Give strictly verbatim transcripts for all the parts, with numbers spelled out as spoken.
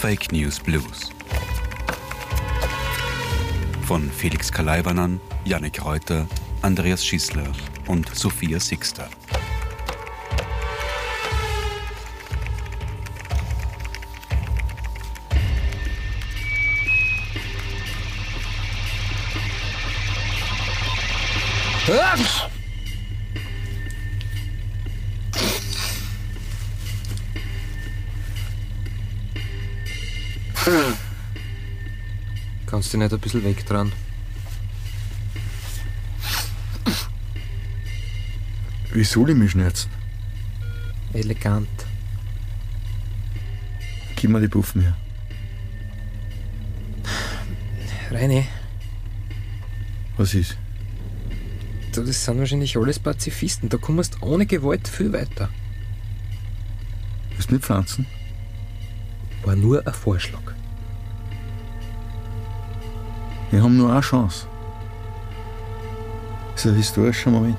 Fake News Blues. Von Felix Kalaiwanan, Jannik Reuter, Andreas Schissler und Sophia Sixter. Kannst du nicht ein bisschen wegdran? Wie soll ich mich schnerzen? Elegant. Gib mir die Puffen her. Reini, Was ist? du, das sind wahrscheinlich alles Pazifisten. Da kommst du ohne Gewalt viel weiter. Willst du nicht pflanzen? War nur ein Vorschlag. Wir haben nur eine Chance. Das ist ein historischer Moment.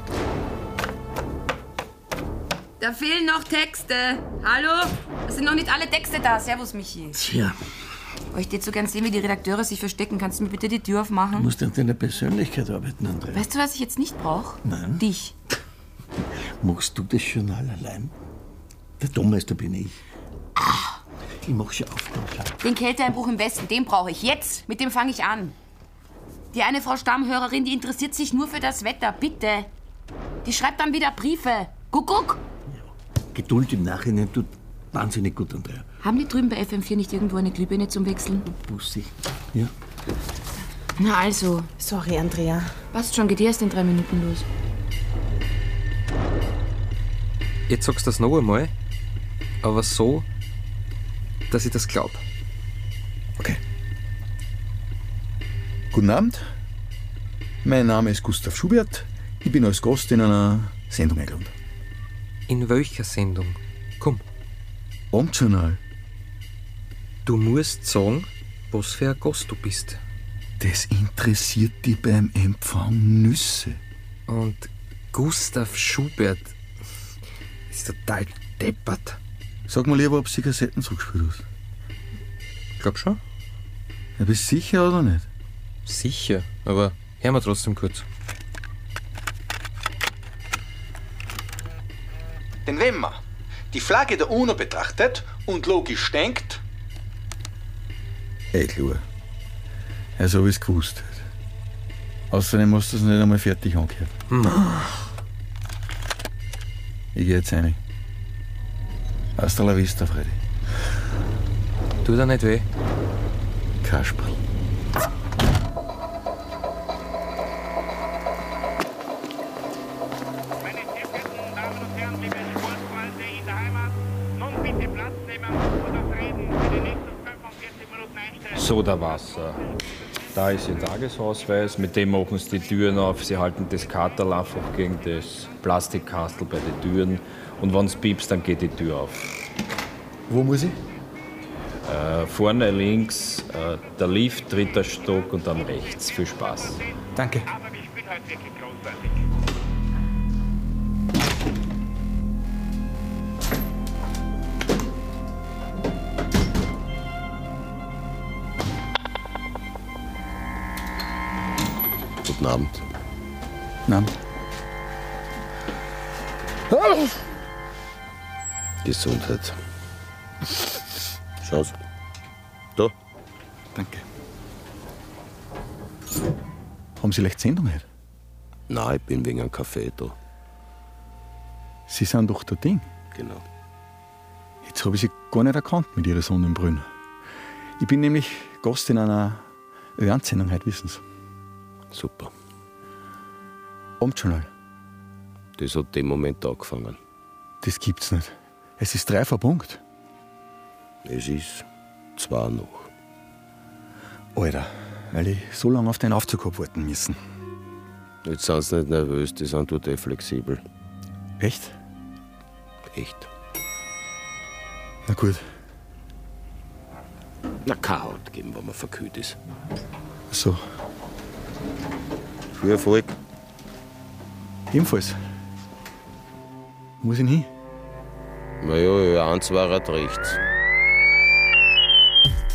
Da fehlen noch Texte. Hallo? Es sind noch nicht alle Texte da. Servus, Michi. Tja, Oh, ich tät so gern sehen, wie die Redakteure sich verstecken. Kannst du mir bitte die Tür du aufmachen? musst an deiner Persönlichkeit arbeiten, Andrea. Weißt du, was ich jetzt nicht brauche? Nein. Dich. Machst du das Journal allein? Der Tonmeister bin ich. Ich mach's ja auf. Den Kälteeinbruch im Westen, den brauche ich jetzt. Mit dem fange ich an. Die eine Frau Stammhörerin, die interessiert sich nur für das Wetter. Bitte. Die schreibt dann wieder Briefe. Kuckuck. Geduld im Nachhinein tut wahnsinnig gut, Andrea. Haben die drüben bei F M vier nicht irgendwo eine Glühbirne zum Wechseln? Bussi. Ja. Na also. Sorry, Andrea. Passt schon, geht erst in drei Minuten los. Jetzt sagst du das noch einmal, aber so, dass ich das glaub. Okay. Guten Abend. Mein Name ist Gustav Schubert. Ich bin als Gast in einer Sendung eingeladen. In welcher Sendung? Komm, Abendjournal. du musst sagen, was für ein Gast du bist. Das interessiert dich beim Empfang Nüsse. Und Gustav Schubert ist total deppert. Sag mal lieber, ob du die Kassetten zurückgespielt hast. Glaub schon? Ja, bist du sicher oder nicht? Sicher, aber hör mal trotzdem kurz. Denn wenn man die Flagge der UNO betrachtet und logisch denkt, Eh klar. Also hab ich's gewusst. Außerdem hast du es nicht einmal fertig angehört. Ich geh jetzt rein. Hasta la vista, Freddy. Tut dir nicht weh? Kasperl. Meine sehr verehrten Damen und Herren, liebe Sportfreunde in der Heimat, nun bitte Platz nehmen und das Reden für die nächsten fünfundvierzig Minuten einstellen. Sodawasser. Da ist Ihr Tagesausweis, mit dem machen Sie die Türen auf. Sie halten das Katerl einfach gegen das Plastikkastel bei den Türen. Und wenn es piepst, dann geht die Tür auf. Wo muss ich? Äh, vorne links, äh, der Lift, dritter Stock und dann rechts. Viel Spaß. Danke. Aber ich bin heute wirklich großartig. Guten Abend. Nein. Gesundheit. Schau's. Da. Danke. Haben Sie leicht Sendung heute? Nein, ich bin wegen einem Kaffee da. Sie sind doch der Ding. Genau. Jetzt habe ich Sie gar nicht erkannt mit Ihrer Sonnenbrille. Ich bin nämlich Gast in einer Öanz-Sendung heute, wissen Sie. Super. Abendjournal. Das hat dem Moment angefangen. Das gibt's nicht. Es ist drei vor Punkt. Es ist zwei noch. Alter, weil ich so lange auf den Aufzug hab warten müssen. Jetzt sind sie nicht nervös, die sind total flexibel. Echt? Echt. Na gut. Na, keine Haut geben, wenn man verkühlt ist. So, Viel Erfolg. ebenfalls. Wo muss ich denn hin? Na ja, ja, eins war rechts.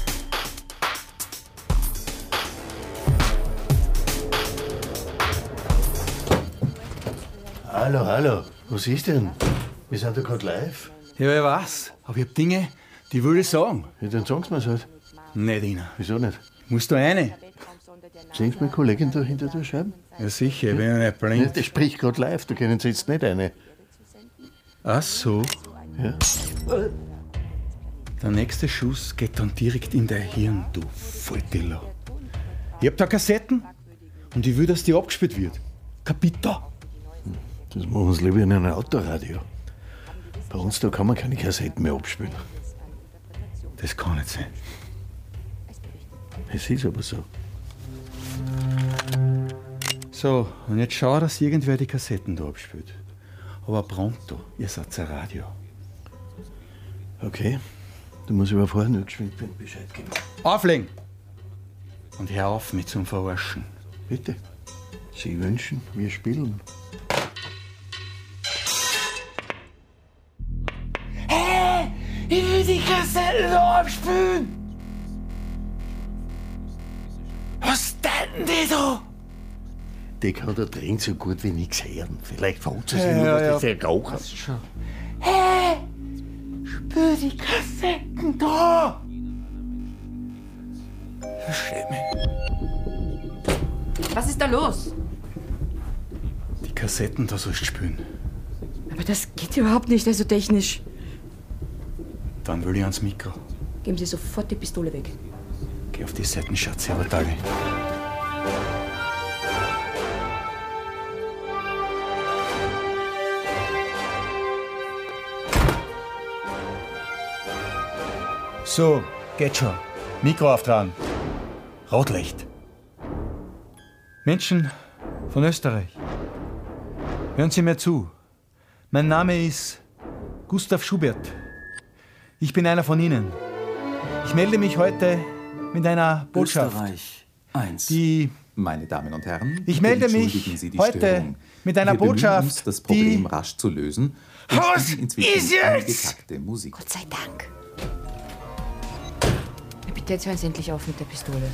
Hallo, hallo. Was ist denn? Wir sind ja gerade live. Ja, ich weiß. Aber ich hab Dinge, die will ich sagen. Ja, dann sagen Sie mir's halt. Nicht, Ina. Wieso nicht? Musst du eine? Sehen Sie meine Kollegin da hinter der Scheibe? Ja, sicher, ich bin ja nicht Ja, blind. der spricht gerade live, da können Sie jetzt nicht eine. Ach so. Ja. Der nächste Schuss geht dann direkt in dein Hirn, du Volltiller. Ich hab da Kassetten und ich will, dass die abgespielt wird. Kapita. Das machen Sie lieber in einem Autoradio. Bei uns da kann man keine Kassetten mehr abspielen. Das kann nicht sein. Es ist aber so. So, und jetzt schau, dass irgendwer die Kassetten da abspielt. Aber pronto, ihr seid ein Radio. Okay, du musst aber vorher nur geschwind Bescheid geben. Auflegen! Und hör auf mit zum Verarschen. Bitte. Sie wünschen, wir spielen. Hey, ich will die Kassetten da abspielen! Was denn die da? Die kann da drin so gut wie nichts hören. Vielleicht fragt sie sich Ja, nur, was ja, das für ein Rauch hat. Hey, spiel die Kassetten da! Versteh mich. Was ist da los? Die Kassetten da sollst du spielen. Aber das geht überhaupt nicht, also technisch. Dann will ich ans Mikro. Geben Sie sofort die Pistole weg. Geh auf die Seiten, Schatz, aber Tage. So, geht schon. Mikro auftragen. Rotlicht. Menschen von Österreich, hören Sie mir zu. Mein Name ist Gustav Schubert. Ich bin einer von Ihnen. Ich melde mich heute mit einer Botschaft. Österreich eins. Die Meine Damen und Herren, Ich melde mich entschuldigen Sie die heute Störung. mit einer Wir bemühen Botschaft, uns, das Problem die- rasch zu lösen. Und Was spielen inzwischen ist jetzt? angetakte Musik. Gott sei Dank. Bitte, jetzt hören Sie endlich auf mit der Pistole.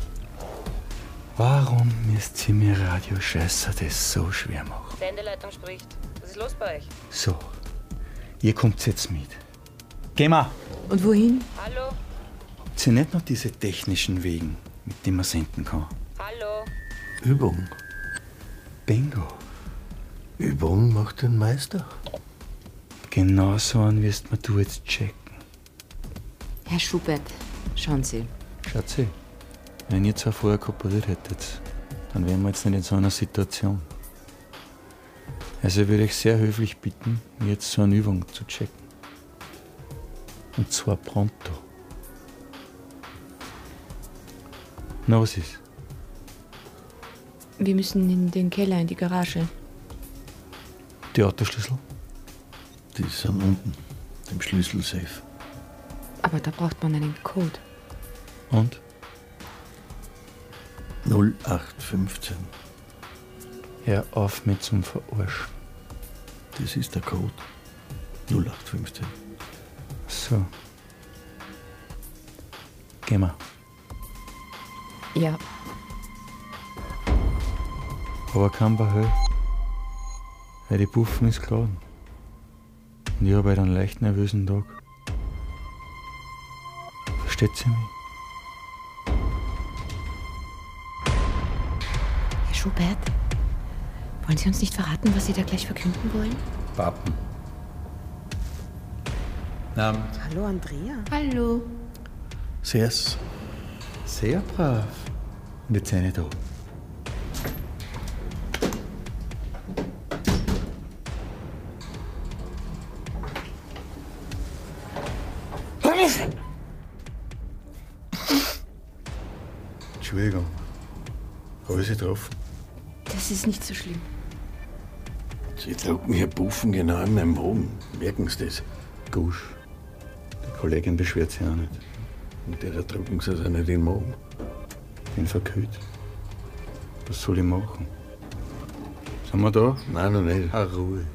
Warum müsst ihr mir Radioscheißer das so schwer machen? Sendeleitung spricht. Was ist los bei euch? So, ihr kommt jetzt mit. Geh mal. Und wohin? Hallo? Habt ihr nicht noch diese technischen Wegen, mit denen man senden kann? Hallo? Übung. Bingo. Übung macht den Meister. Genau so einen wirst mir du jetzt checken. Herr Schubert, schauen Sie. Schatzi, wenn ihr zwar vorher kooperiert hättet, dann wären wir jetzt nicht in so einer Situation. Also würde ich sehr höflich bitten, mir jetzt so eine Übung zu checken. Und zwar pronto. Na, was ist? Wir müssen in den Keller, in die Garage. Die Autoschlüssel? Die sind unten, im Schlüsselsafe. Aber da braucht man einen Code. Und? null acht fünfzehn. Hör auf mit zum Verarschen. Das ist der Code. null acht fünfzehn. So. Geh mal. Ja, Aber kein Behör. Weil die Buffen ist geladen. Und ich habe halt einen leicht nervösen Tag. Versteht sie mich? Herr Schubert, wollen Sie uns nicht verraten, was Sie da gleich verkünden wollen? Pappen. Namen. Hallo, Andrea. Hallo. Seh's. Sehr brav. Und jetzt eine da. Entschuldigung. Habe ich sie getroffen? Das ist nicht so schlimm. Sie drucken hier Buffen genau in meinem Wagen. Merken Sie das? Gusch. Die Kollegin beschwert sich auch nicht. Und der drucken Sie also nicht in den Magen. Bin verkühlt. Was soll ich machen? Sind wir da? Nein, noch nicht. Ah, Ruhe.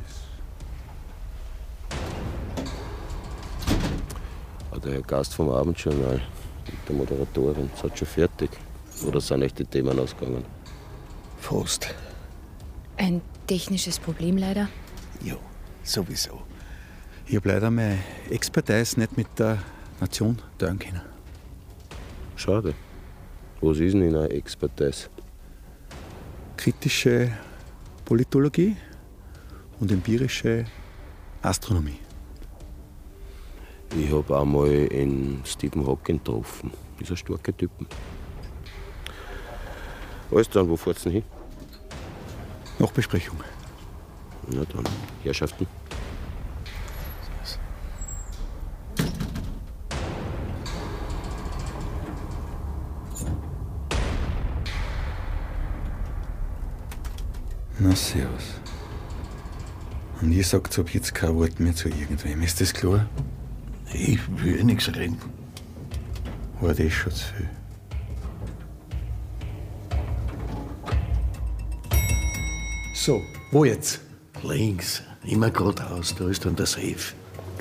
Der Herr Gast vom Abendjournal mit der Moderatorin, seid schon fertig? Oder sind euch die Themen ausgegangen? Fast. Ein technisches Problem leider. Ja, sowieso. Ich habe leider meine Expertise nicht mit der Nation teilen können. Schade. Was ist denn in einer Expertise? Kritische Politologie und empirische Astronomie. Ich habe einmal in Stephen Hawking getroffen. Ist ein starker Typ. Alles dann, wo fahrt's denn hin? Nachbesprechung. Na dann, Herrschaften. Na, servus. Und ihr sagt ab jetzt kein Wort mehr zu irgendwem. Ist das klar? Ich will nichts reden. War das schon zu viel? So, wo jetzt? Links, immer geradeaus, da ist dann der Safe.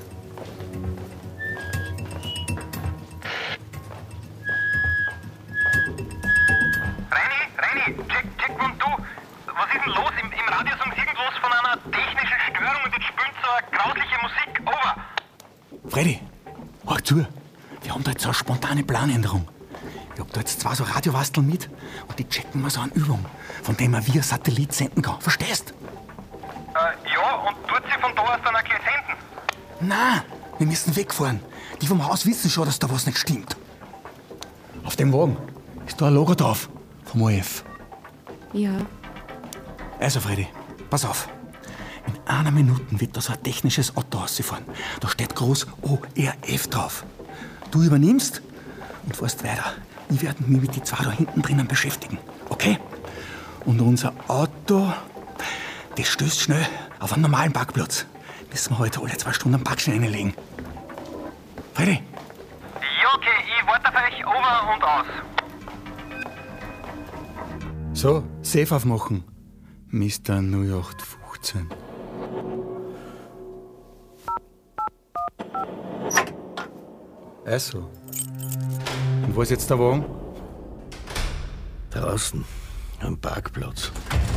Reini, Reini, check, check und du. Was ist denn los? Im, im Radio sagen sie irgendwas von einer technischen Störung und jetzt spielt so eine grausliche Musik. Over. Freddy, hör zu. Wir haben da jetzt so eine spontane Planänderung. Ich hab da jetzt zwei so Radiowasteln mit und die checken wir so eine Übung, von der man via Satellit senden kann. Verstehst? Äh, ja, und tut sie von da aus dann auch gleich senden? Nein, wir müssen wegfahren. Die vom Haus wissen schon, dass da was nicht stimmt. Auf dem Wagen ist da ein Logo drauf, vom O R F. Ja. Also, Freddy, pass auf. In einer Minute wird da so ein technisches Auto rausfahren. Da steht groß O R F drauf. Du übernimmst und fährst weiter. Ich werde mich mit den zwei da hinten drinnen beschäftigen. Okay? Und unser Auto, das stößt schnell auf einen normalen Parkplatz. Müssen wir heute alle zwei Stunden am Parkstein reinlegen. Freddy? Ja, okay, ich warte auf euch over und aus. So, Safe aufmachen. Mister null acht fünfzehn. Also. Und wo ist jetzt der Wagen? Draußen, am Parkplatz.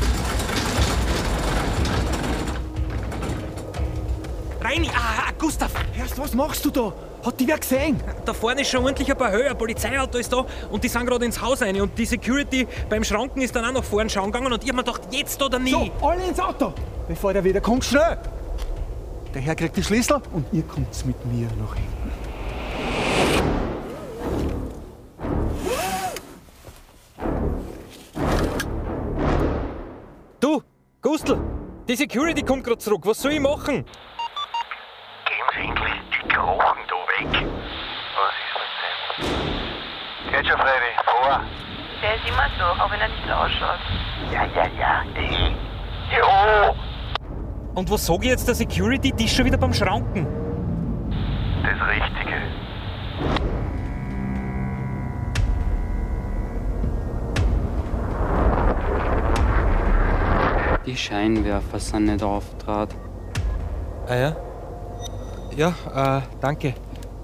Reini, ah, ah, Gustav! Erst, was machst du da? Hat die wer gesehen? Da vorne ist schon ordentlich ein paar Höhe, ein Polizeiauto ist da und die sind gerade ins Haus rein. Und die Security beim Schranken ist dann auch nach vorne schauen gegangen und ich hab mir gedacht, jetzt oder nie. So, alle ins Auto! Bevor der wieder kommt, schnell! Der Herr kriegt die Schlüssel und ihr kommt mit mir nach hinten. Du, Gustl, die Security kommt gerade zurück. Was soll ich machen? Gehen Sie endlich die Krochen da weg. Was ist mit dem? Geht schon, Freddy, vor. Der ist immer so, auch wenn er nicht so ausschaut. Ja, ja, ja, eh. Jo! Und was sag ich jetzt der Security? Die ist schon wieder beim Schranken. Das Richtige. Die Scheinwerfer sind nicht aufgetragen. Ah ja? Ja, äh, danke.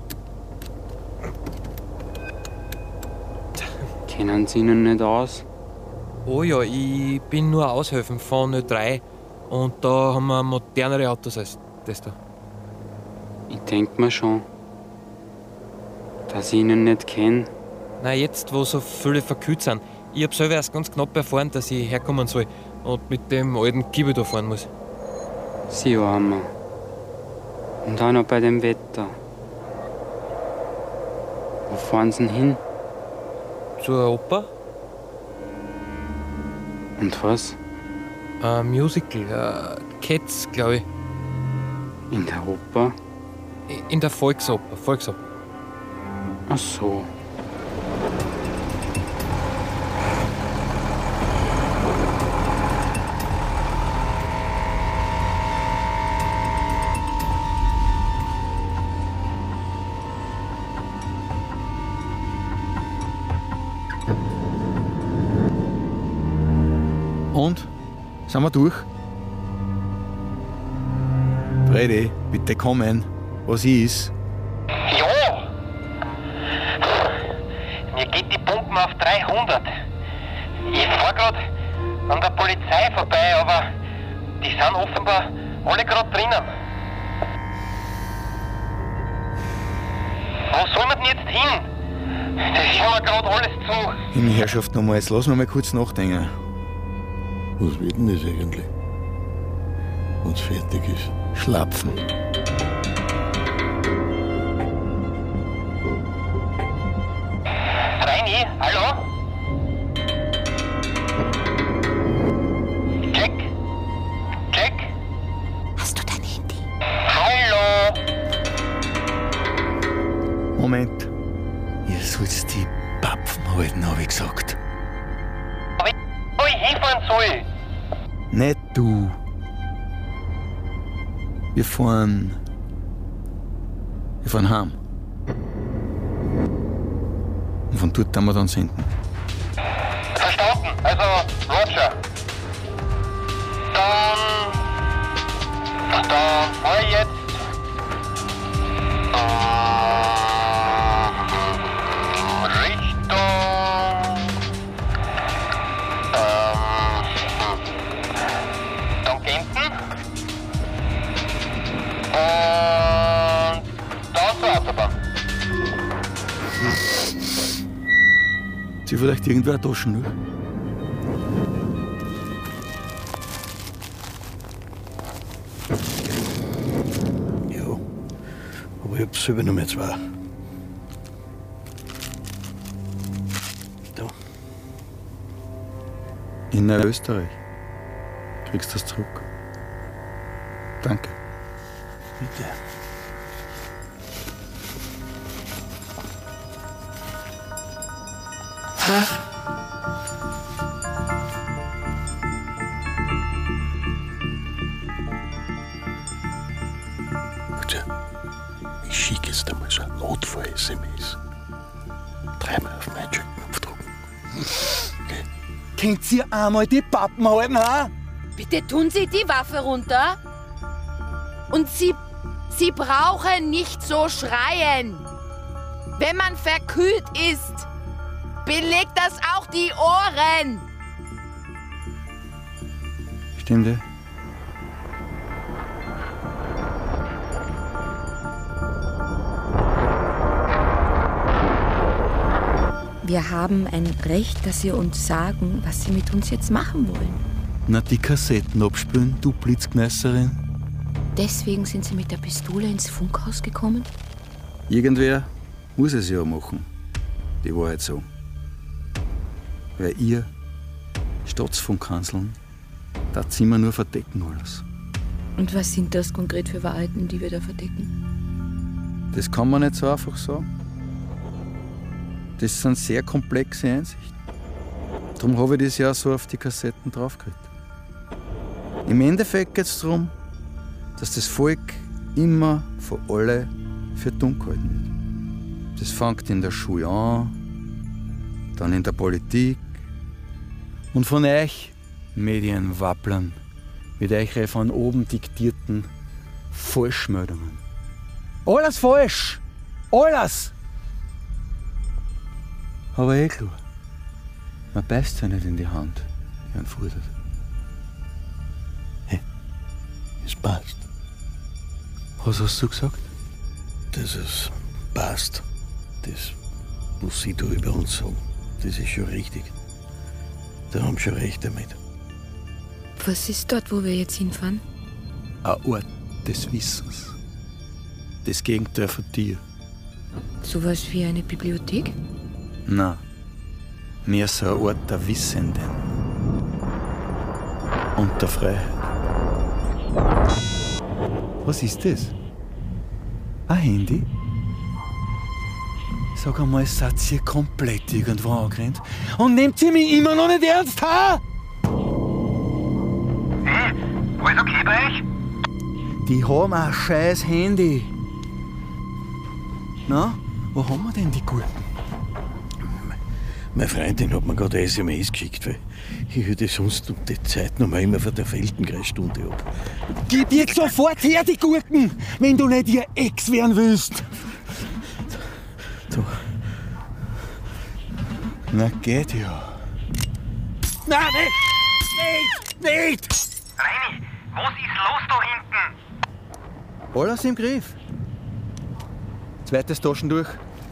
Kennen Sie ihn nicht aus? Oh ja, ich bin nur Aushilfen von Ö drei und da haben wir modernere Autos als das da. Ich denk mir schon, dass ich ihn nicht kenne. Na jetzt, wo so viele verkühlt sind. Ich hab selber erst ganz knapp erfahren, dass ich herkommen soll und mit dem alten Kiebel da fahren muss. Sie Armer. Und auch noch bei dem Wetter. Wo fahren Sie denn hin? Zur Oper? Und was? Ein Musical, äh, Cats, glaube ich. In der Oper? In der Volksoper, Volksoper. Ach so. Und? Sind wir durch? Freddy, bitte kommen. Was ist? Ja! Mir geht die Pumpen auf dreihundert. Ich fahr grad an der Polizei vorbei, aber die sind offenbar alle gerade drinnen. Wo soll man denn jetzt hin? Das hören wir gerade alles zu. Himmel, Herrschaft, nochmal, jetzt lass mich mal kurz nachdenken. Was wird denn das eigentlich? Wenn's fertig ist. Schlapfen. Reini, hallo? Check. Check. Hast du dein Handy? Hallo? Moment. Ihr sollt die Papfen halten, hab ich gesagt. Aber ich, wo ich hinfahren soll? Nicht du. Wir fahren. Wir fahren heim. Und von dort haben wir dann senden. Verstanden, also Roger. Dann. Dann fahr ich jetzt. Ähm, Richtung. Ähm. Tangenten. Und dann zur Autobahn. Sie vielleicht irgendwer Taschen, ne? Ja, aber ich hab selber noch mehr zwei. Da. In Österreich. Kriegst du das zurück. Danke. Bitte. Ich schicke jetzt einmal so ein Notfall-S M S. Dreimal auf meinen Knopf drücken. Okay. Könnt ihr einmal die Pappen halten, ha? Bitte tun Sie die Waffe runter. Und Sie, Sie brauchen nicht so schreien. Wenn man verkühlt ist, belegt das auch die Ohren. Stimmt, ja? Wir haben ein Recht, dass Sie uns sagen, was Sie mit uns jetzt machen wollen. Na, die Kassetten abspülen, du Blitzkneisserin. Deswegen sind Sie mit der Pistole ins Funkhaus gekommen? Irgendwer muss es ja machen. Die Wahrheit sagen. Weil ihr Staatsfunkkanzeln, da ziehen wir nur verdecken alles. Und was sind das konkret für Wahrheiten, die wir da verdecken? Das kann man nicht so einfach sagen. Das sind sehr komplexe Einsichten. Darum habe ich das ja so auf die Kassetten draufgekriegt. Im Endeffekt geht es darum, dass das Volk immer von alle für dumm gehalten wird. Das fängt in der Schule an, dann in der Politik und von euch Medienwapplern mit euch von oben diktierten Falschmeldungen. Alles falsch! Alles! Aber eh klar, man beißt ja nicht in die Hand, wie ein fordert. Hey, es passt. Was hast du gesagt? Dass es passt. Das, was Sie da über uns sagen, das ist schon richtig. Da haben Sie schon recht damit. Was ist dort, wo wir jetzt hinfahren? Ein Ort des Wissens. Das Gegenteil von dir. Sowas wie eine Bibliothek? Nein, mehr so ein Ort der Wissenden und der Freiheit. Was ist das? Ein Handy? Sag einmal, seid ihr komplett irgendwo angerannt? Und nehmt ihr mich immer noch nicht ernst, ha? Hey, alles okay bei euch? Die haben ein scheiß Handy. Na, wo haben wir denn die Gurken? Meine Freundin hat mir gerade ein S M S geschickt, weil ich hätte sonst um die Zeit noch mal immer von der Feldenkreisstunde ab. Gib jetzt sofort her die Gurken, wenn du nicht ihr Ex werden willst. Da. Na geht ja. Nein, nein! Nicht! Nicht! Reini, was ist los da hinten? Alles im Griff. Zweites Taschen durch.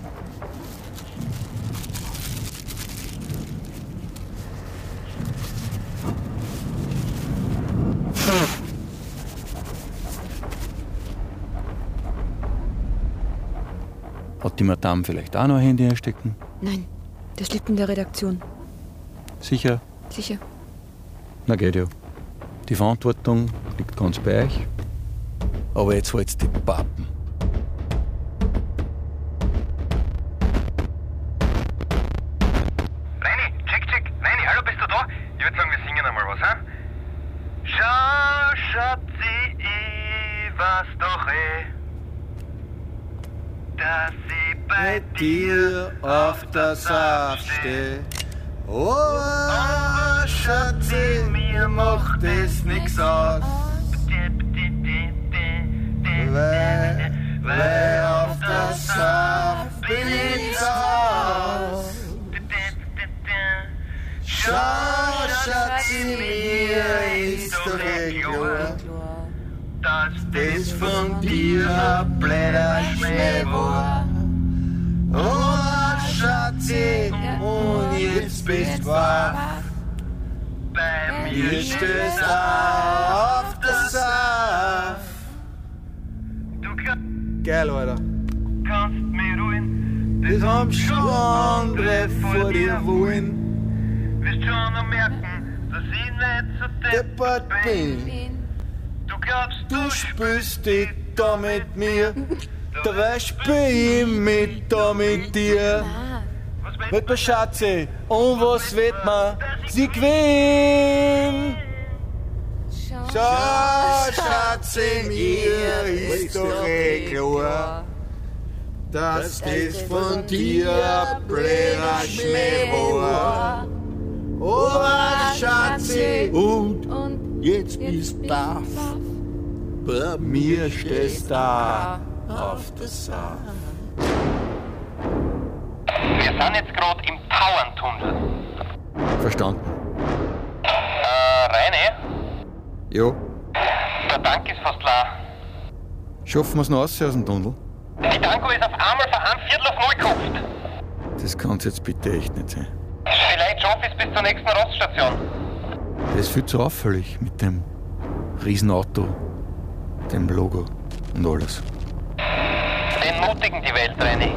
Hat die Madame vielleicht auch noch ein Handy einstecken? Nein, das liegt in der Redaktion. Sicher? Sicher. Na geht ja. Die Verantwortung liegt ganz bei euch. Aber jetzt halt's die Pappen. Reini, check, check. Reini, hallo, bist du da? Ich würde sagen, wir singen einmal was, hä? Schau, Schatzi, ich weiß doch eh, dass ich bei dir auf der Saft steh. Oh, Schatzi, mir macht es nix aus. Weil, weil auf der Saft bin ich aus. Schau, Schatzi, mir ist doch eh klar, dass das von dir ein blöder Schmäh war. Oh, Schatzi, und jetzt bist du wach. Bei mir stehst du auf der Saft. Geil, Alter. Kannst mich ruhen, Das haben schon andere vor dir wollen. wirst schon noch merken, dass ich nicht so deppert bin. Du glaubst, Du spielst dich da mit mir, dabei spiel ich mit da mit dir. Mit der Schatzi, und was wird man? Sie gewinnt! Schau, Schatzi, mir ist doch eh klar, dass das von dir ein blöder Schmäh war. Oh, Schatzi, und jetzt bist du da. Bei mir stehst da auf der Saft. wir sind jetzt gerade im Tauerntunnel. Verstanden. Äh, Reini, Ja. der Tank ist fast leer. Schaffen wir es noch raus aus dem Tunnel? Die Tanko ist auf einmal für ein Viertel auf null gekauft. Das kann's jetzt bitte echt nicht sein. Vielleicht schaffe ich es bis zur nächsten Raststation. Das ist viel zu auffällig mit dem Riesenauto, dem Logo und alles. Den mutigen die Welt, Reini.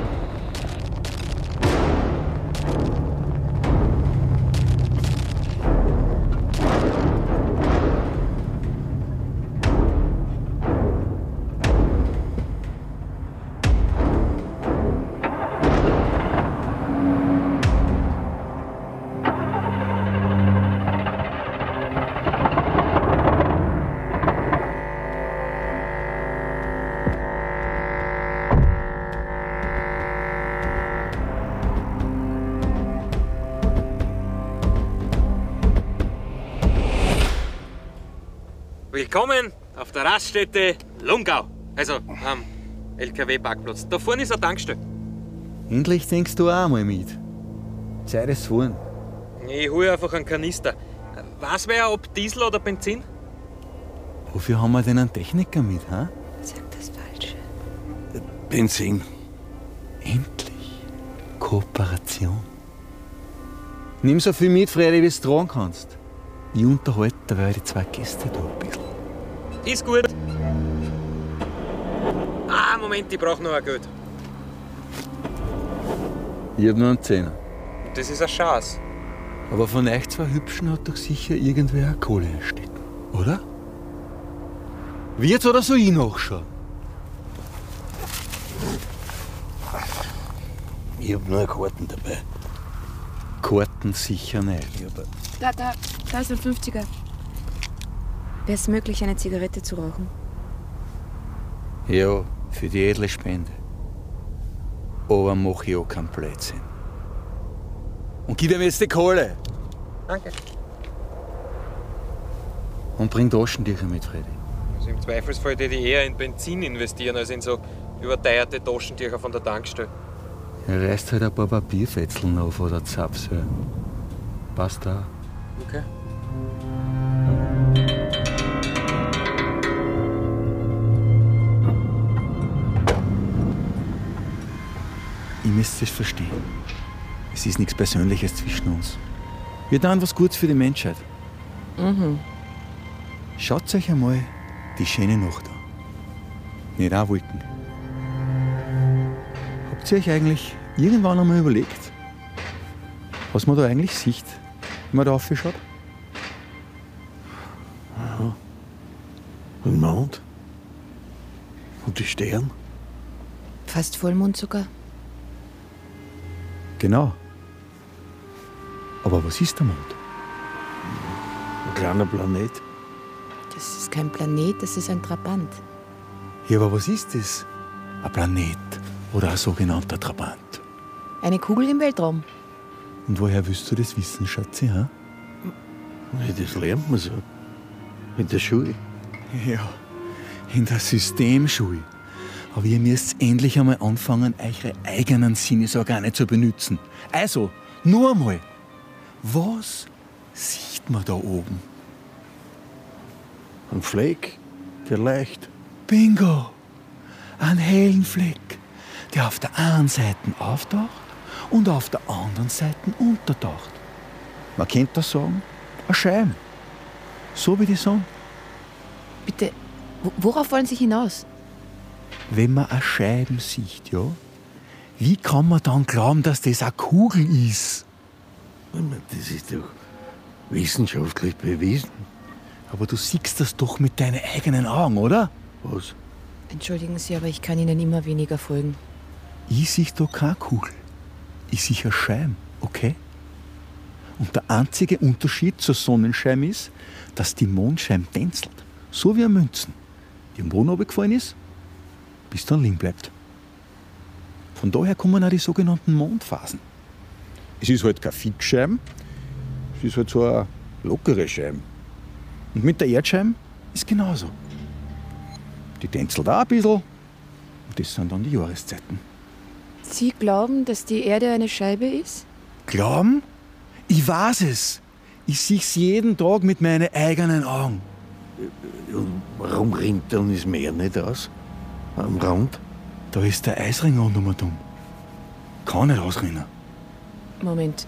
Willkommen auf der Raststätte Lungau. Also am L K W-Parkplatz. Da vorne ist eine Tankstelle. Endlich denkst du auch mal mit. Zeit ist vorn. Ich hole einfach einen Kanister. Was wer, ob Diesel oder Benzin? Wofür haben wir denn einen Techniker mit, ha? Sag das Falsche. Benzin. Endlich. Kooperation. Nimm so viel mit, Freddy, wie du tragen kannst. Ich unterhalte dabei die zwei Gäste da ein bisschen. Ist gut. Ah, Moment, ich brauche noch ein Geld. Ich hab nur einen Zehner. Das ist eine Chance. Aber von euch zwei Hübschen hat doch sicher irgendwer eine Kohle einstecken, oder? Wird's oder so ich nachschauen? Ich hab nur Karten dabei. Karten sicher nicht. Da, da, da ist ein fünfziger. Wäre es möglich, eine Zigarette zu rauchen? Ja, für die edle Spende. Aber mach ich auch keinen Blödsinn. Und gib ihm jetzt die Kohle. Danke. Und bring Taschentücher mit, Freddy. Also im Zweifelsfall würde ich eher in Benzin investieren, als in so überteuerte Taschentücher von der Tankstelle. Er reißt halt ein paar Papierfetzeln auf oder Zapfs. Passt da. Okay. ihr müsst es verstehen. Es ist nichts Persönliches zwischen uns. Wir tun was Gutes für die Menschheit. Mhm. Schaut euch einmal die schöne Nacht an. Nicht auch Wolken. Habt ihr euch eigentlich irgendwann einmal überlegt, was man da eigentlich sieht, wenn man da aufschaut? Aha. Und Mond? Und die Sterne? Fast Vollmond sogar. Genau. Aber was ist der Mond? Ein kleiner Planet. Das ist kein Planet, das ist ein Trabant. Ja, aber was ist das? Ein Planet oder ein sogenannter Trabant? Eine Kugel im Weltraum. Und woher willst du das wissen, Schatzi? Ha? Ja, das lernt man so. In der Schule. Ja, in der Systemschule. Aber ihr müsst endlich einmal anfangen, eure eigenen Sinnesorgane zu benutzen. Also, nur einmal. Was sieht man da oben? Ein Fleck, der leicht. Bingo! Ein hellen Fleck, der auf der einen Seite auftaucht und auf der anderen Seite untertaucht. Man könnte das sagen, eine Scheibe. So wie die Sonne. Bitte, worauf wollen Sie hinaus? Wenn man eine Scheibe sieht, ja, wie kann man dann glauben, dass das eine Kugel ist? Das ist doch wissenschaftlich bewiesen. Aber du siehst das doch mit deinen eigenen Augen, oder? Was? Entschuldigen Sie, aber ich kann Ihnen immer weniger folgen. Ich sehe da keine Kugel. Ich sehe eine Scheibe, okay? Und der einzige Unterschied zur Sonnenscheibe ist, dass die Mondscheibe tänzelt. So wie eine Münzen. Die am Boden runtergefallen ist, bis dann liegen bleibt. Von daher kommen auch die sogenannten Mondphasen. Es ist halt keine Fixscheibe, es ist halt so eine lockere Scheibe. Und mit der Erdscheibe ist genauso. Die tänzelt auch ein bisschen und das sind dann die Jahreszeiten. Sie glauben, dass die Erde eine Scheibe ist? Glauben? Ich weiß es. Ich sehe es jeden Tag mit meinen eigenen Augen. Und warum rinnt dann das Meer nicht aus? Am Rand? Da ist der Eisring rundum. Kann nicht ausrennen. Moment.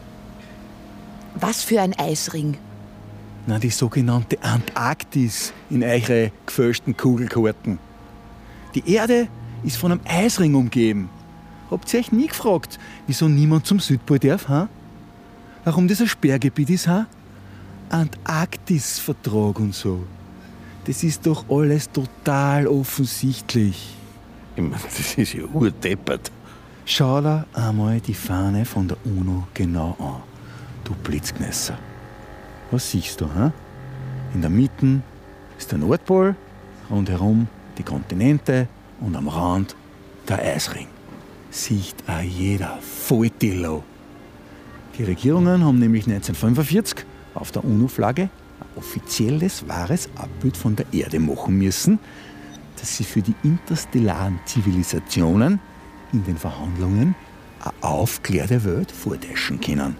Was für ein Eisring? Na, die sogenannte Antarktis in eure gefälschten Kugelkarten. Die Erde ist von einem Eisring umgeben. Habt ihr euch nie gefragt, wieso niemand zum Südpol darf? Ha? Warum das ein Sperrgebiet ist? Ha? Antarktis-Vertrag und so. Das ist doch alles total offensichtlich. Ich meine, das ist ja urdeppert. Schau dir einmal die Fahne von der UNO genau an, du Blitzknässer. Was siehst du, hä? In der Mitte ist der Nordpol, rundherum die Kontinente und am Rand der Eisring. Sieht auch jeder voll Tillo. Die Regierungen haben nämlich neunzehnhundertfünfundvierzig auf der UNO-Flagge ein offizielles, wahres Abbild von der Erde machen müssen, dass sie für die interstellaren Zivilisationen in den Verhandlungen eine aufgeklärte Welt vortäuschen können.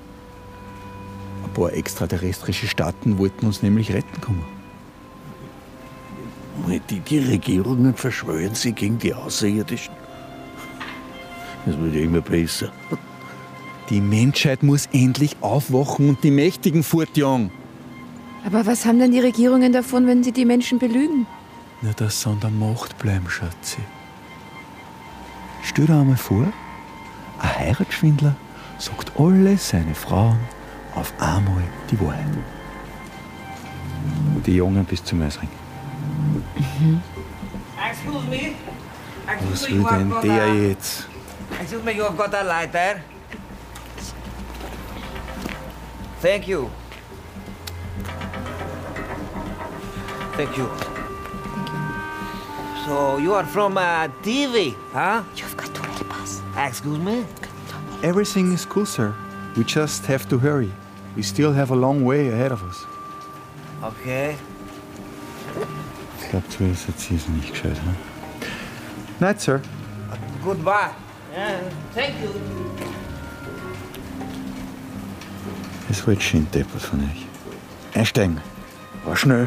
Ein paar extraterrestrische Staaten wollten uns nämlich retten kommen. Die, die Regierungen verschwören sich gegen die Außerirdischen. Das wird ja immer besser. Die Menschheit muss endlich aufwachen und die Mächtigen fortjagen. Aber was haben denn die Regierungen davon, wenn sie die Menschen belügen? Na, dass sie an der Macht bleiben, Schatzi. Stell dir einmal vor, ein Heiratsschwindler sagt alle seine Frauen auf einmal die Wahrheit. Und die Jungen bis zum Eisring. Mhm. Excuse me. Was will denn der jetzt? Excuse me, you have got a lighter. Thank you. Thank you. So you are from uh, T V, huh? You've got to help us. Excuse me? Everything is cool, sir. We just have to hurry. We still have a long way ahead of us. Okay. Ich glaube, zu ist jetzt ist nicht gescheit, hm? Night, sir. Goodbye. Yeah, thank you. Es war jetzt schön deppert von euch. Einsteigen. War schnell.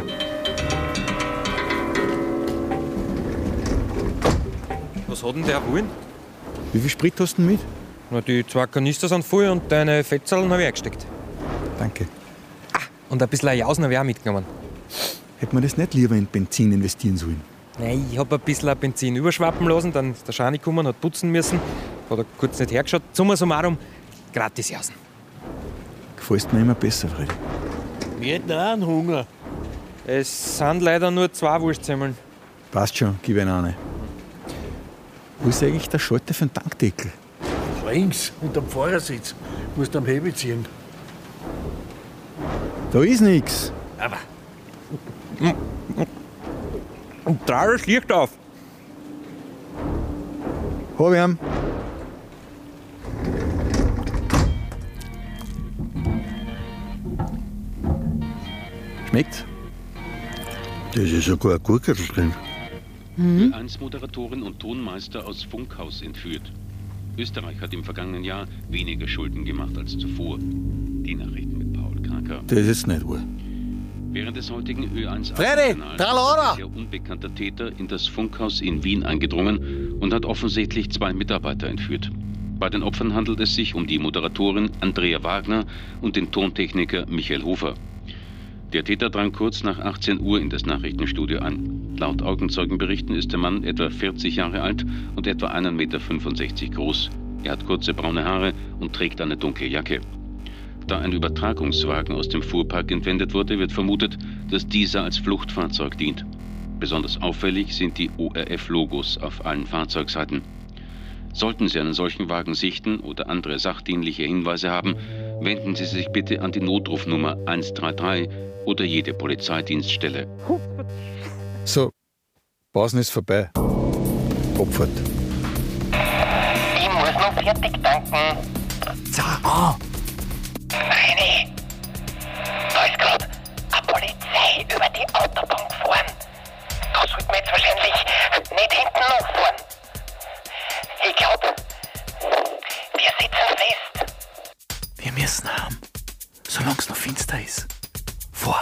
Was hat denn der wollen? Wie viel Sprit hast du denn mit? Na, die zwei Kanister sind voll und deine Fettzellen habe ich eingesteckt. Danke. Ah, und ein bisschen Jausen habe ich auch mitgenommen. Hätte man das nicht lieber in Benzin investieren sollen? Nein, ich habe ein bisschen Benzin überschwappen lassen, dann ist der Schani gekommen, hat putzen müssen. Hat er kurz nicht hergeschaut. Summa summarum, gratis Jausen. Gefällst mir immer besser, Freddy. Wir hätten auch einen Hunger. Es sind leider nur zwei Wurstsemmeln. Passt schon, gib ihn eine. Wo ist eigentlich der Schalter für den Tankdeckel? Links, unterm Fahrersitz. Musst am Hebel ziehen. Da ist nix. Aber. Und dreh das Licht auf. Hab ich ihn. Schmeckt's? Das ist sogar ein Gurkel drin. Ö eins Moderatorin und Tonmeister aus Funkhaus entführt. Österreich hat im vergangenen Jahr weniger Schulden gemacht als zuvor. Die Nachrichten mit Paul Kraker. Das ist nicht wahr. Während des heutigen Ö eins Freddy, da Laura! ist ein sehr unbekannter Täter in das Funkhaus in Wien eingedrungen und hat offensichtlich zwei Mitarbeiter entführt. Bei den Opfern handelt es sich um die Moderatorin Andrea Wagner und den Tontechniker Michael Hofer. Der Täter drang kurz nach achtzehn Uhr in das Nachrichtenstudio ein. Laut Augenzeugenberichten ist der Mann etwa vierzig Jahre alt und etwa einen Meter fünfundsechzig groß. Er hat kurze braune Haare und trägt eine dunkle Jacke. Da ein Übertragungswagen aus dem Fuhrpark entwendet wurde, wird vermutet, dass dieser als Fluchtfahrzeug dient. Besonders auffällig sind die O R F-Logos auf allen Fahrzeugseiten. Sollten Sie einen solchen Wagen sichten oder andere sachdienliche Hinweise haben, wenden Sie sich bitte an die Notrufnummer eins drei drei oder jede Polizeidienststelle. So, Pausen ist vorbei. Abfahrt. Ich muss noch fertig tanken. Zah. Reini, da ist gerade eine Polizei über die Autobahn gefahren. Da sollten wir jetzt wahrscheinlich nicht hinten nachfahren. Ich glaube, wir sitzen fest. Wir müssen haben, solange es noch finster ist. Vor.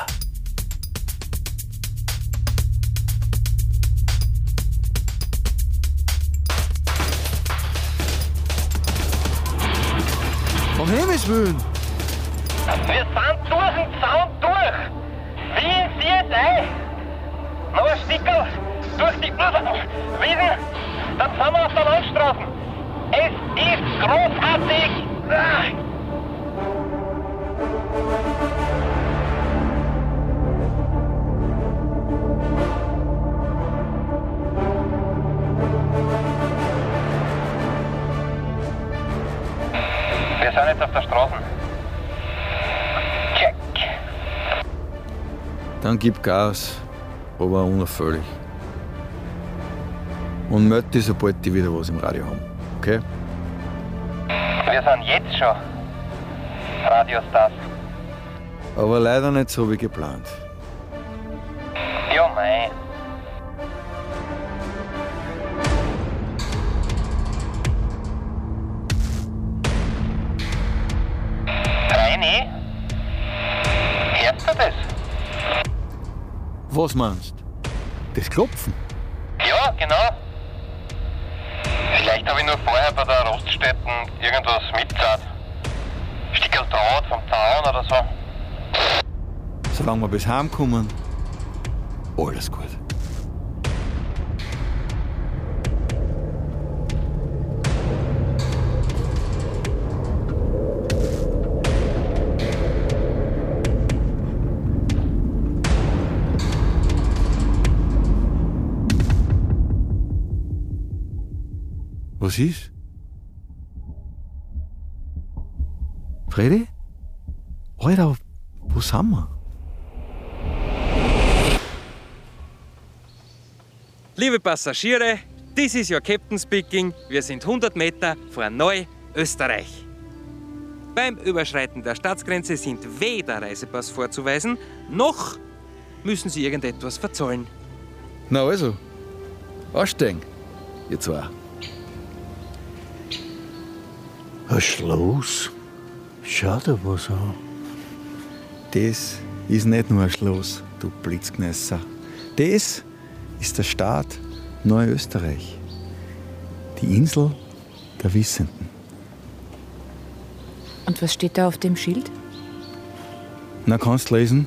Um Himmels Willen! Wir sind durch den Zaun durch. Wie Sie es ein. Noch ein Stickel durch die Wiesen, dann sind wir auf der Landstraße. Es ist großartig. Ah. Wir sind jetzt auf der Straße. Check. Dann gib Gas, aber unauffällig. Und melde dich, sobald die wieder was im Radio haben. Okay? Wir sind jetzt schon Radiostars. Aber leider nicht so wie geplant. Ja, mei. Reini? Hörst du das? Was meinst du? Das Klopfen? Ja, genau. Vielleicht habe ich nur vorher bei der Roststätten irgendwas mitgezahlt. Stickerl Draht vom Zaun oder so. Solange wir bis heim kommen, alles gut. Was ist? Freddy? Alter, wo sind wir? Liebe Passagiere, this is your Captain speaking. Wir sind hundert Meter vor Neu-Österreich. Beim Überschreiten der Staatsgrenze sind weder Reisepass vorzuweisen, noch müssen Sie irgendetwas verzollen. Na also, aussteigen, ihr zwei. Ein Schloss? Schau dir was an. Das ist nicht nur ein Schloss, du Blitzknässer. Das ist der Staat Neuösterreich. Die Insel der Wissenden. Und was steht da auf dem Schild? Na, kannst lesen.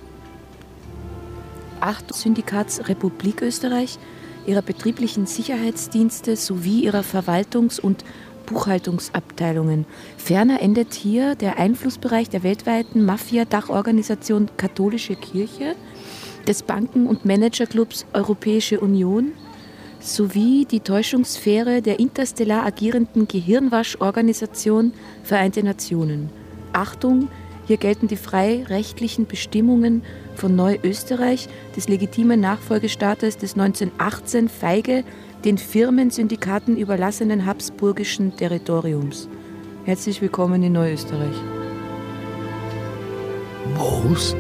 Acht Syndikats Republik Österreich, ihrer betrieblichen Sicherheitsdienste sowie ihrer Verwaltungs- und Buchhaltungsabteilungen. Ferner endet hier der Einflussbereich der weltweiten Mafia-Dachorganisation Katholische Kirche, des Banken- und Managerclubs Europäische Union sowie die Täuschungssphäre der interstellar agierenden Gehirnwaschorganisation Vereinte Nationen. Achtung! Hier gelten die freirechtlichen Bestimmungen von Neuösterreich, des legitimen Nachfolgestaates des neunzehnhundertachtzehn feige den Firmensyndikaten überlassenen habsburgischen Territoriums. Herzlich willkommen in Neuösterreich. Was?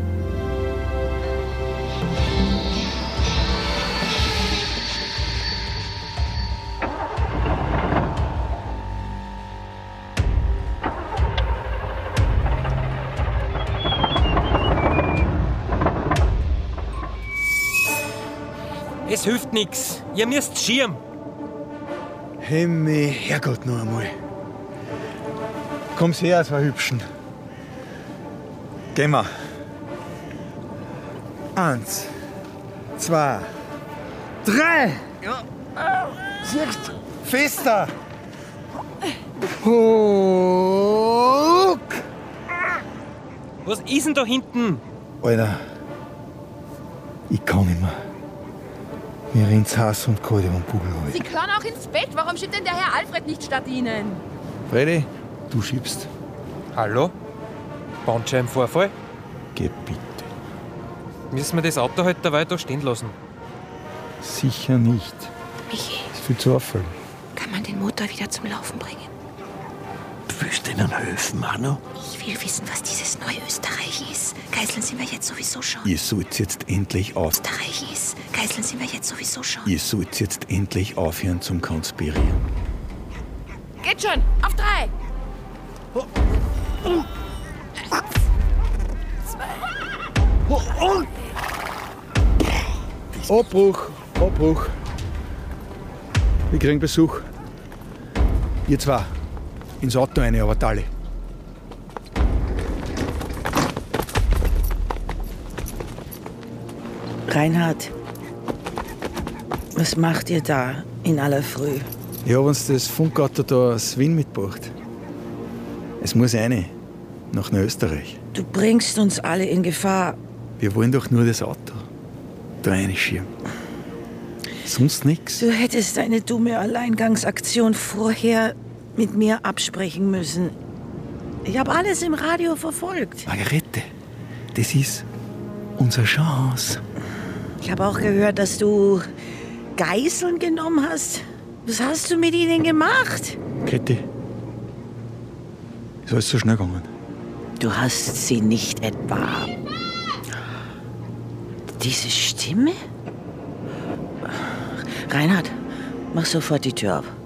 Es hilft nix. Ihr müsst schirm. Himmel, Herrgott, noch einmal. Komm's her, zwei Hübschen. Gehen wir. Eins, zwei, drei. Ja. Siehst, fester. Huck. Was ist denn da hinten? Alter, ich kann nicht mehr. Mir rinnt's heiß und kalt am Bugel. Sie können auch ins Bett. Warum steht denn der Herr Alfred nicht statt Ihnen? Freddy, du schiebst. Hallo? Bandscheibenvorfall? Geh bitte. Müssen wir das Auto heute dabei da stehen lassen? Sicher nicht. Michi, ist viel zu auffällig. Kann man den Motor wieder zum Laufen bringen? Du willst ihnen helfen, Manu? Ich will wissen, was dieses Neuösterreich ist. Geiseln sind wir jetzt sowieso schon. Ihr sollt jetzt endlich auf. Österreich ist. Geiseln sind wir jetzt sowieso schon. Ihr sollt jetzt endlich aufhören zum Konspirieren. Geht schon, auf drei. Abbruch, Abbruch. Wir kriegen Besuch. Ihr zwei. Ins Auto rein, aber alle. Reinhard, was macht ihr da in aller Früh? Ich habe uns das Funkauto da aus Wien mitgebracht. Es muss rein, nach Österreich. Du bringst uns alle in Gefahr. Wir wollen doch nur das Auto da reinschieben. Sonst nichts. Du hättest deine dumme Alleingangsaktion vorher mit mir absprechen müssen. Ich habe alles im Radio verfolgt. Margarete, das ist unsere Chance. Ich habe auch gehört, dass du Geiseln genommen hast. Was hast du mit ihnen gemacht? Käthi, ist alles so schnell gegangen. Du hast sie nicht etwa... Diese Stimme? Reinhard, mach sofort die Tür auf.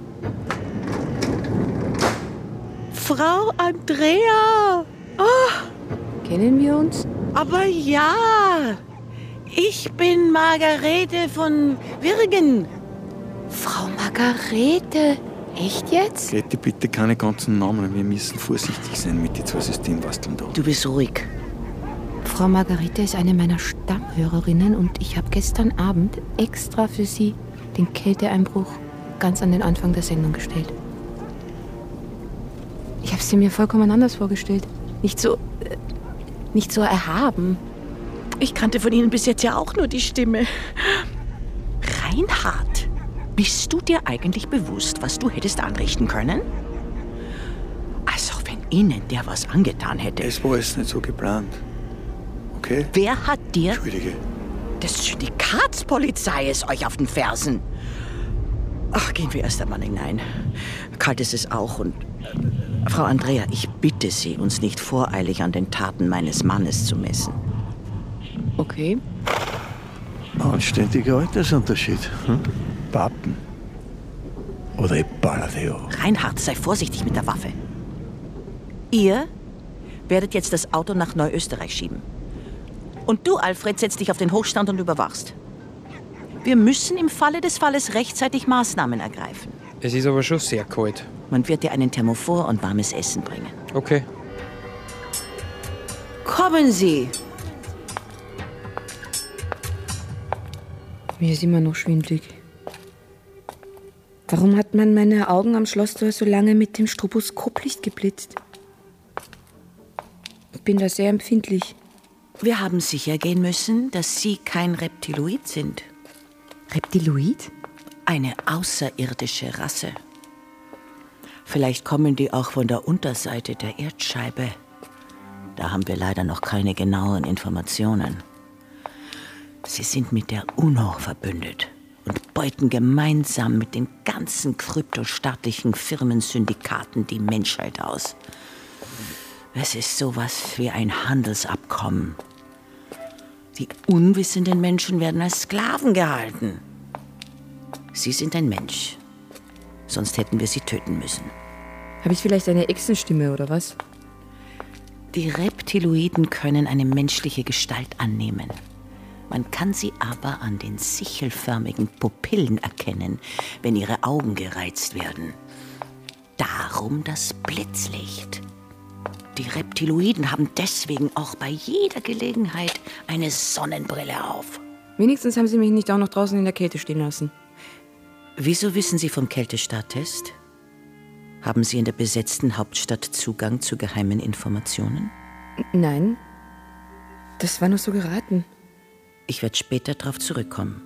Frau Andrea! Oh. Kennen wir uns? Aber ja! Ich bin Margarete von Wirgen. Frau Margarete? Echt jetzt? Käthi, bitte keine ganzen Namen. Wir müssen vorsichtig sein mit den zwei Systembasteln da. Du bist ruhig. Frau Margarete ist eine meiner Stammhörerinnen und ich habe gestern Abend extra für Sie den Kälteeinbruch ganz an den Anfang der Sendung gestellt. Ich habe sie mir vollkommen anders vorgestellt. Nicht so, äh, nicht so erhaben. Ich kannte von Ihnen bis jetzt ja auch nur die Stimme. Reinhard, bist du dir eigentlich bewusst, was du hättest anrichten können? Also, wenn Ihnen der was angetan hätte. Es war jetzt nicht so geplant. Okay? Wer hat dir... Entschuldige. Das Syndikatspolizei ist euch auf den Fersen. Ach, gehen wir erst einmal hinein. Kalt ist es auch und... Äh, Frau Andrea, ich bitte Sie, uns nicht voreilig an den Taten meines Mannes zu messen. Okay. Anständiger Altersunterschied. Hm? Papen. Oder ich baller dich auch. Reinhard, sei vorsichtig mit der Waffe. Ihr werdet jetzt das Auto nach Neuösterreich schieben. Und du, Alfred, setzt dich auf den Hochstand und überwachst. Wir müssen im Falle des Falles rechtzeitig Maßnahmen ergreifen. Es ist aber schon sehr kalt. Man wird dir einen Thermophor und warmes Essen bringen. Okay. Kommen Sie! Mir ist immer noch schwindlig. Warum hat man meine Augen am Schlosstor so lange mit dem Stroboskoplicht geblitzt? Ich bin da sehr empfindlich. Wir haben sichergehen müssen, dass Sie kein Reptiloid sind. Reptiloid? Eine außerirdische Rasse. Vielleicht kommen die auch von der Unterseite der Erdscheibe. Da haben wir leider noch keine genauen Informationen. Sie sind mit der UNO verbündet und beuten gemeinsam mit den ganzen kryptostaatlichen Firmensyndikaten die Menschheit aus. Es ist sowas wie ein Handelsabkommen. Die unwissenden Menschen werden als Sklaven gehalten. Sie sind ein Mensch. Sonst hätten wir sie töten müssen. Habe ich vielleicht eine Echsenstimme oder was? Die Reptiloiden können eine menschliche Gestalt annehmen. Man kann sie aber an den sichelförmigen Pupillen erkennen, wenn ihre Augen gereizt werden. Darum das Blitzlicht. Die Reptiloiden haben deswegen auch bei jeder Gelegenheit eine Sonnenbrille auf. Wenigstens haben Sie mich nicht auch noch draußen in der Kälte stehen lassen. Wieso wissen Sie vom Kältestarttest? Haben Sie in der besetzten Hauptstadt Zugang zu geheimen Informationen? Nein, das war nur so geraten. Ich werde später darauf zurückkommen.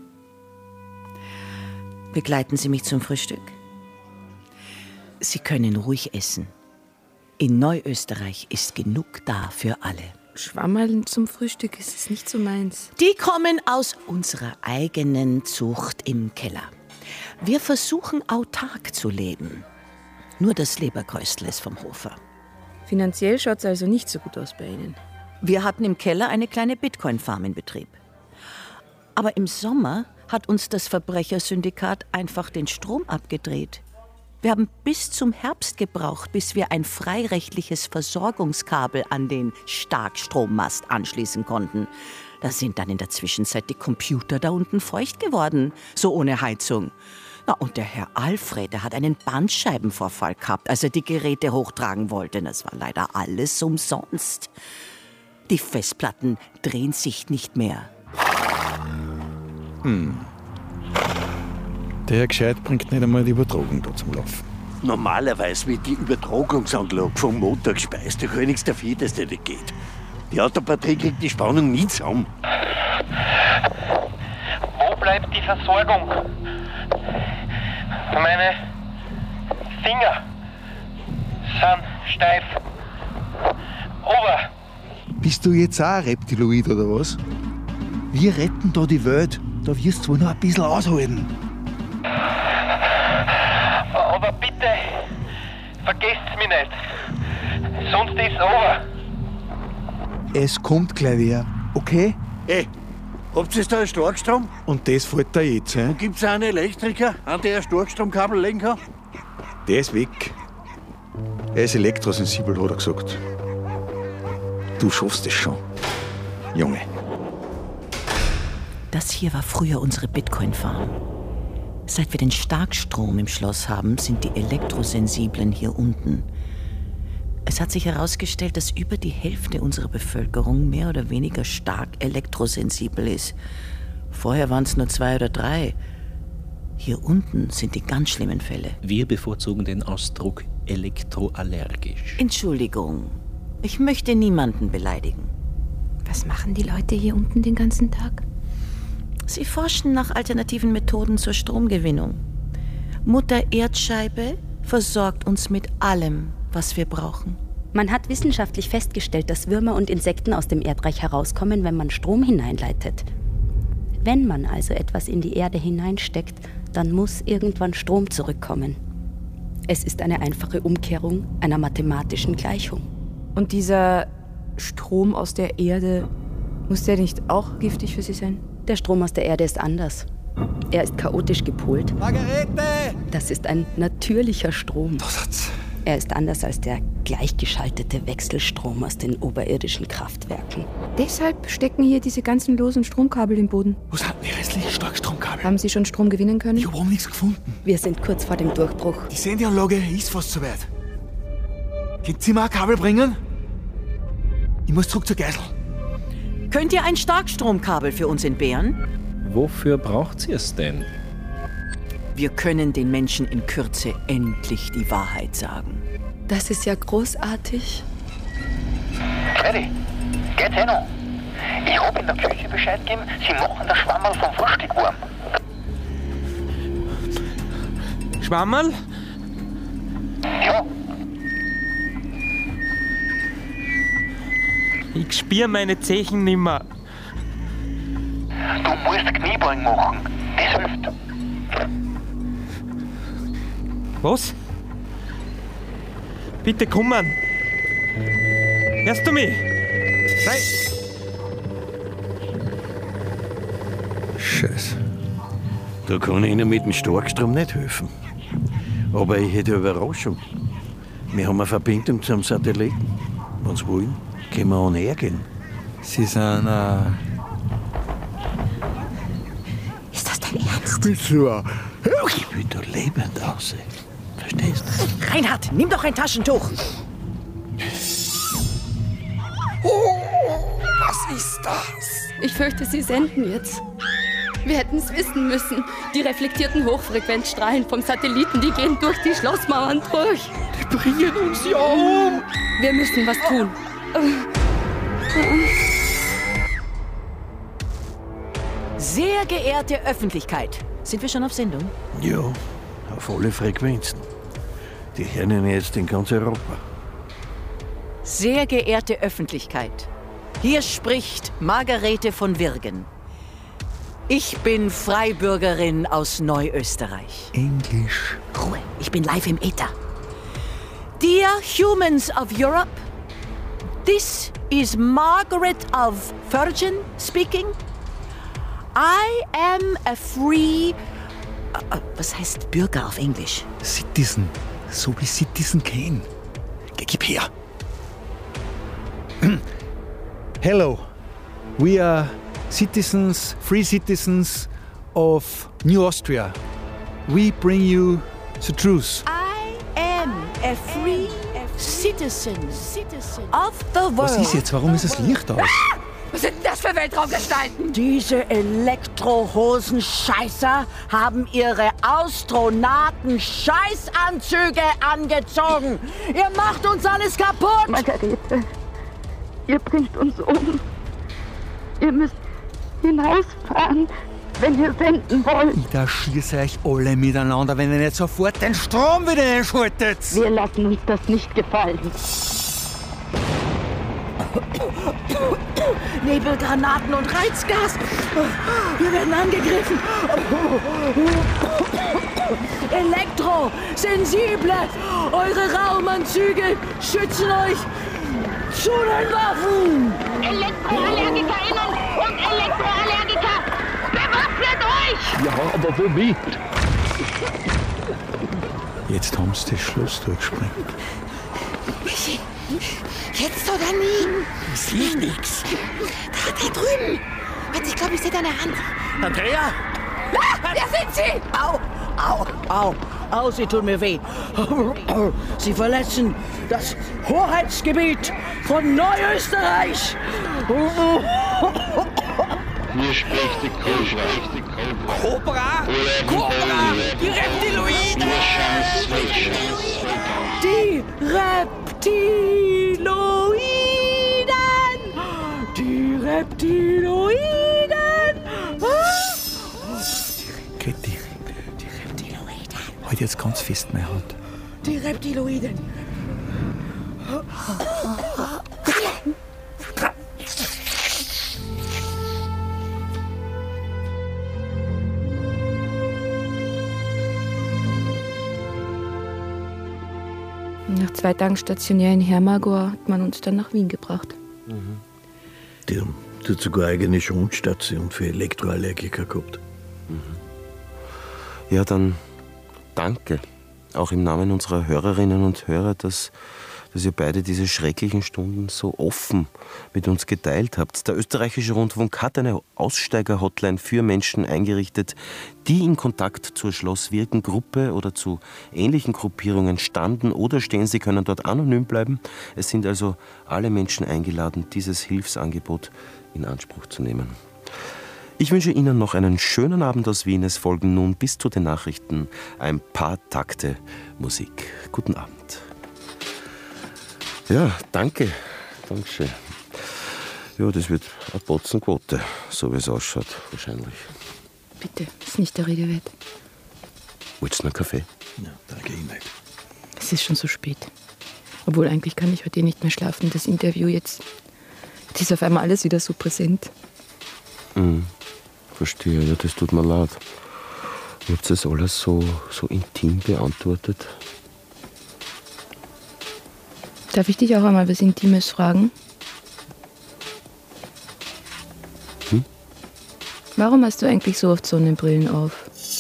Begleiten Sie mich zum Frühstück. Sie können ruhig essen. In Neuösterreich ist genug da für alle. Schwammerl zum Frühstück ist es nicht so meins. Die kommen aus unserer eigenen Zucht im Keller. Wir versuchen autark zu leben. Nur das Leberkäustel ist vom Hofer. Finanziell schaut es also nicht so gut aus bei Ihnen. Wir hatten im Keller eine kleine Bitcoin-Farm in Betrieb. Aber im Sommer hat uns das Verbrechersyndikat einfach den Strom abgedreht. Wir haben bis zum Herbst gebraucht, bis wir ein freirechtliches Versorgungskabel an den Starkstrommast anschließen konnten. Da sind dann in der Zwischenzeit die Computer da unten feucht geworden, so ohne Heizung. Na, und der Herr Alfred, der hat einen Bandscheibenvorfall gehabt, als er die Geräte hochtragen wollte. Das war leider alles umsonst. Die Festplatten drehen sich nicht mehr. Hm. Der Herr Gescheit bringt nicht einmal die Übertragung da zum Laufen. Normalerweise wird die Übertragungsanlage vom Motor gespeist. Da kann nichts dafür, dass der nicht geht. Die Autobatterie kriegt die Spannung nie zusammen. Wo bleibt die Versorgung? Meine Finger sind steif. Ober. Bist du jetzt auch ein Reptiloid oder was? Wir retten da die Welt. Da wirst du wohl noch ein bisschen aushalten. Aber bitte, vergesst's mich nicht. Sonst ist es over. Es kommt gleich wer, okay? Ey, habt ihr da einen Starkstrom? Und das fällt da jetzt, hä? Und gibt's auch einen Elektriker, an der ein Starkstromkabel legen kann? Der ist weg. Er ist elektrosensibel, hat er gesagt. Du schaffst es schon, Junge. Das hier war früher unsere Bitcoin-Farm. Seit wir den Starkstrom im Schloss haben, sind die Elektrosensiblen hier unten. Es hat sich herausgestellt, dass über die Hälfte unserer Bevölkerung mehr oder weniger stark elektrosensibel ist. Vorher waren es nur zwei oder drei. Hier unten sind die ganz schlimmen Fälle. Wir bevorzugen den Ausdruck elektroallergisch. Entschuldigung, ich möchte niemanden beleidigen. Was machen die Leute hier unten den ganzen Tag? Sie forschen nach alternativen Methoden zur Stromgewinnung. Mutter Erdscheibe versorgt uns mit allem, was wir brauchen. Man hat wissenschaftlich festgestellt, dass Würmer und Insekten aus dem Erdreich herauskommen, wenn man Strom hineinleitet. Wenn man also etwas in die Erde hineinsteckt, dann muss irgendwann Strom zurückkommen. Es ist eine einfache Umkehrung einer mathematischen Gleichung. Und dieser Strom aus der Erde, muss der nicht auch giftig für Sie sein? Der Strom aus der Erde ist anders. Er ist chaotisch gepolt. Margarete! Das ist ein natürlicher Strom. Er ist anders als der gleichgeschaltete Wechselstrom aus den oberirdischen Kraftwerken. Deshalb stecken hier diese ganzen losen Stromkabel im Boden. Wo sind die restlichen Starkstromkabel? Haben Sie schon Strom gewinnen können? Ich habe nichts gefunden. Wir sind kurz vor dem Durchbruch. Die Sendeanlage ist fast soweit. Könnt ihr mir ein Kabel bringen? Ich muss zurück zur Geisel. Könnt ihr ein Starkstromkabel für uns entbehren? Wofür braucht ihr es denn? Wir können den Menschen in Kürze endlich die Wahrheit sagen. Das ist ja großartig. Freddy, geht's eh noch? Ich hab in der Küche Bescheid gegeben, sie machen das Schwammerl vom Frühstück warm. Schwammerl? Ja. Ich spür meine Zechen nimmer. Du musst Kniebeugen machen. Das hilft. Was? Bitte kommen. Hörst du mich? Nein. Scheiße. Da kann ich Ihnen mit dem Starkstrom nicht helfen. Aber ich hätte eine Überraschung. Wir haben eine Verbindung zum Satelliten. Wenn Sie wollen, können wir auch näher gehen. Sie sind, äh... Ist das dein Ernst? Bist du ein... Ich will da lebend aussehen. Verstehst du? Reinhard, nimm doch ein Taschentuch. Oh, was ist das? Ich fürchte, Sie senden jetzt. Wir hätten es wissen müssen. Die reflektierten Hochfrequenzstrahlen vom Satelliten, die gehen durch die Schlossmauern durch. Die bringen uns ja um. Wir müssen was tun. Sehr geehrte Öffentlichkeit. Sind wir schon auf Sendung? Ja, auf alle Frequenzen. Die hören ihn jetzt in ganz Europa. Sehr geehrte Öffentlichkeit. Hier spricht Margarete von Wirgen. Ich bin Freibürgerin aus Neuösterreich. Englisch. Ruhe, ich bin live im Äther. Dear humans of Europe, this is Margaret of Virgin speaking. I am a free... Uh, was heißt Bürger auf Englisch? Citizen. So wie Citizen Kane. Gib her. Hello. We are citizens, free citizens of New Austria. We bring you the truth. I am a free citizen of the world. Was ist jetzt? Warum ist das Licht aus? Was sind denn das für Weltraumgestalten? Diese Elektrohosen-Scheißer haben ihre Astronauten-Scheißanzüge angezogen. Ihr macht uns alles kaputt. Margarete, ihr bringt uns um. Ihr müsst hinausfahren, wenn ihr senden wollt. Ich erschieße euch alle miteinander, wenn ihr nicht sofort den Strom wieder einschaltet. Wir lassen uns das nicht gefallen. Nebelgranaten und Reizgas. Wir werden angegriffen. Elektro, sensible. Eure Raumanzüge schützen euch. Zu den Waffen. ElektroallergikerInnen und Elektroallergiker, bewaffnet euch! Ja, aber womit? Jetzt haben sie das Schloss durchgesprengt. Michi, jetzt oder nie? Ich sehe nichts. Da, da drüben. Warte, ich glaube, ich sehe deine Hand. Andrea? Ah, da sind sie! Au, au, au, au, sie tun mir weh. Sie verletzen das Hoheitsgebiet von Neuösterreich. Hier spricht die Cobra. Cobra? Cobra! Die Reptiloiden! Die Reptiloiden! Die Reptiloiden! Geht die, die Reptiloiden. Halt jetzt ganz fest meine Hand. Die Reptiloiden! Nach zwei Tagen stationär in Hermagor hat man uns dann nach Wien gebracht. Mhm. Die haben dort sogar eine eigene Schonenstation für Elektroallergiker gehabt. Mhm. Ja, dann danke. Auch im Namen unserer Hörerinnen und Hörer, dass, dass ihr beide diese schrecklichen Stunden so offen mit uns geteilt habt. Der österreichische Rundfunk hat eine Aussteiger-Hotline für Menschen eingerichtet, die in Kontakt zur Schloss-Wirken-Gruppe oder zu ähnlichen Gruppierungen standen oder stehen. Sie können dort anonym bleiben. Es sind also alle Menschen eingeladen, dieses Hilfsangebot in Anspruch zu nehmen. Ich wünsche Ihnen noch einen schönen Abend aus Wien. Es folgen nun bis zu den Nachrichten ein paar Takte Musik. Guten Abend. Ja, danke. Dankeschön. Ja, das wird eine Potzenquote, so wie es ausschaut, wahrscheinlich. Bitte, ist nicht der Rede wert. Willst du noch Kaffee? Ja, danke Ihnen nicht. Es ist schon so spät. Obwohl, eigentlich kann ich heute eh nicht mehr schlafen. Das Interview jetzt, das ist auf einmal alles wieder so präsent. Mhm. Verstehe, ja, das tut mir leid. Ihr habt das alles so, so intim beantwortet. Darf ich dich auch einmal was Intimes fragen? Hm? Warum hast du eigentlich so oft Sonnenbrillen auf?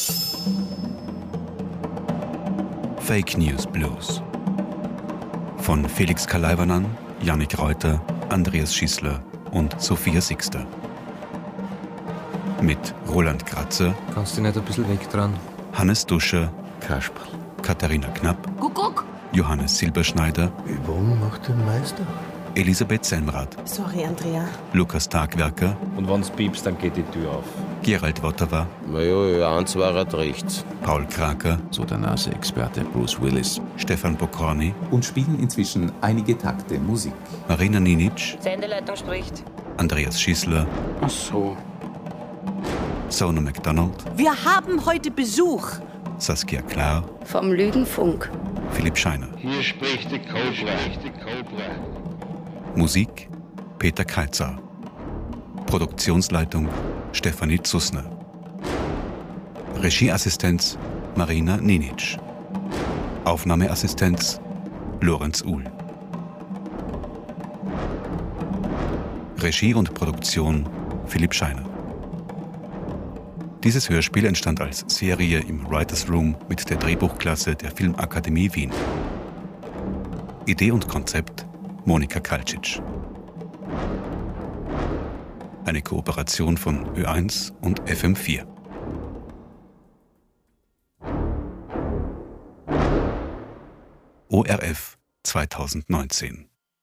Fake News Blues. Von Felix Kalaivanan, Jannik Reuter, Andreas Schissler und Sophia Sixter. Mit Roland Kratzer. Kannst du nicht ein bisschen weg dran? Hannes Duscher. Kasperl. Katharina Knapp. Kuckuck. Johannes Silberschneider. Übung macht den Meister. Elisabeth Semrath. Sorry, Andrea. Lukas Tagwerker. Und wenn's piepst, dann geht die Tür auf. Gerald Wotterer. Na ja, ja, eins war er rechts. Paul Kraker. So der Nase-Experte Bruce Willis. Stefan Bokorny. Und spielen inzwischen einige Takte Musik. Marina Ninic. Sendeleitung spricht. Andreas Schissler. Ach so. Sona MacDonald. Wir haben heute Besuch. Saskia Klar. Vom Lügenfunk. Philipp Scheiner. Hier spricht die Cobra. Musik Peter Kalzer. Produktionsleitung Stefanie Zussner. Regieassistenz Marina Ninic. Aufnahmeassistenz Lorenz Uhl. Regie und Produktion Philipp Scheiner. Dieses Hörspiel entstand als Serie im Writers Room mit der Drehbuchklasse der Filmakademie Wien. Idee und Konzept Monika Kalcic. Eine Kooperation von Ö eins und F M vier. O R F zweitausendneunzehn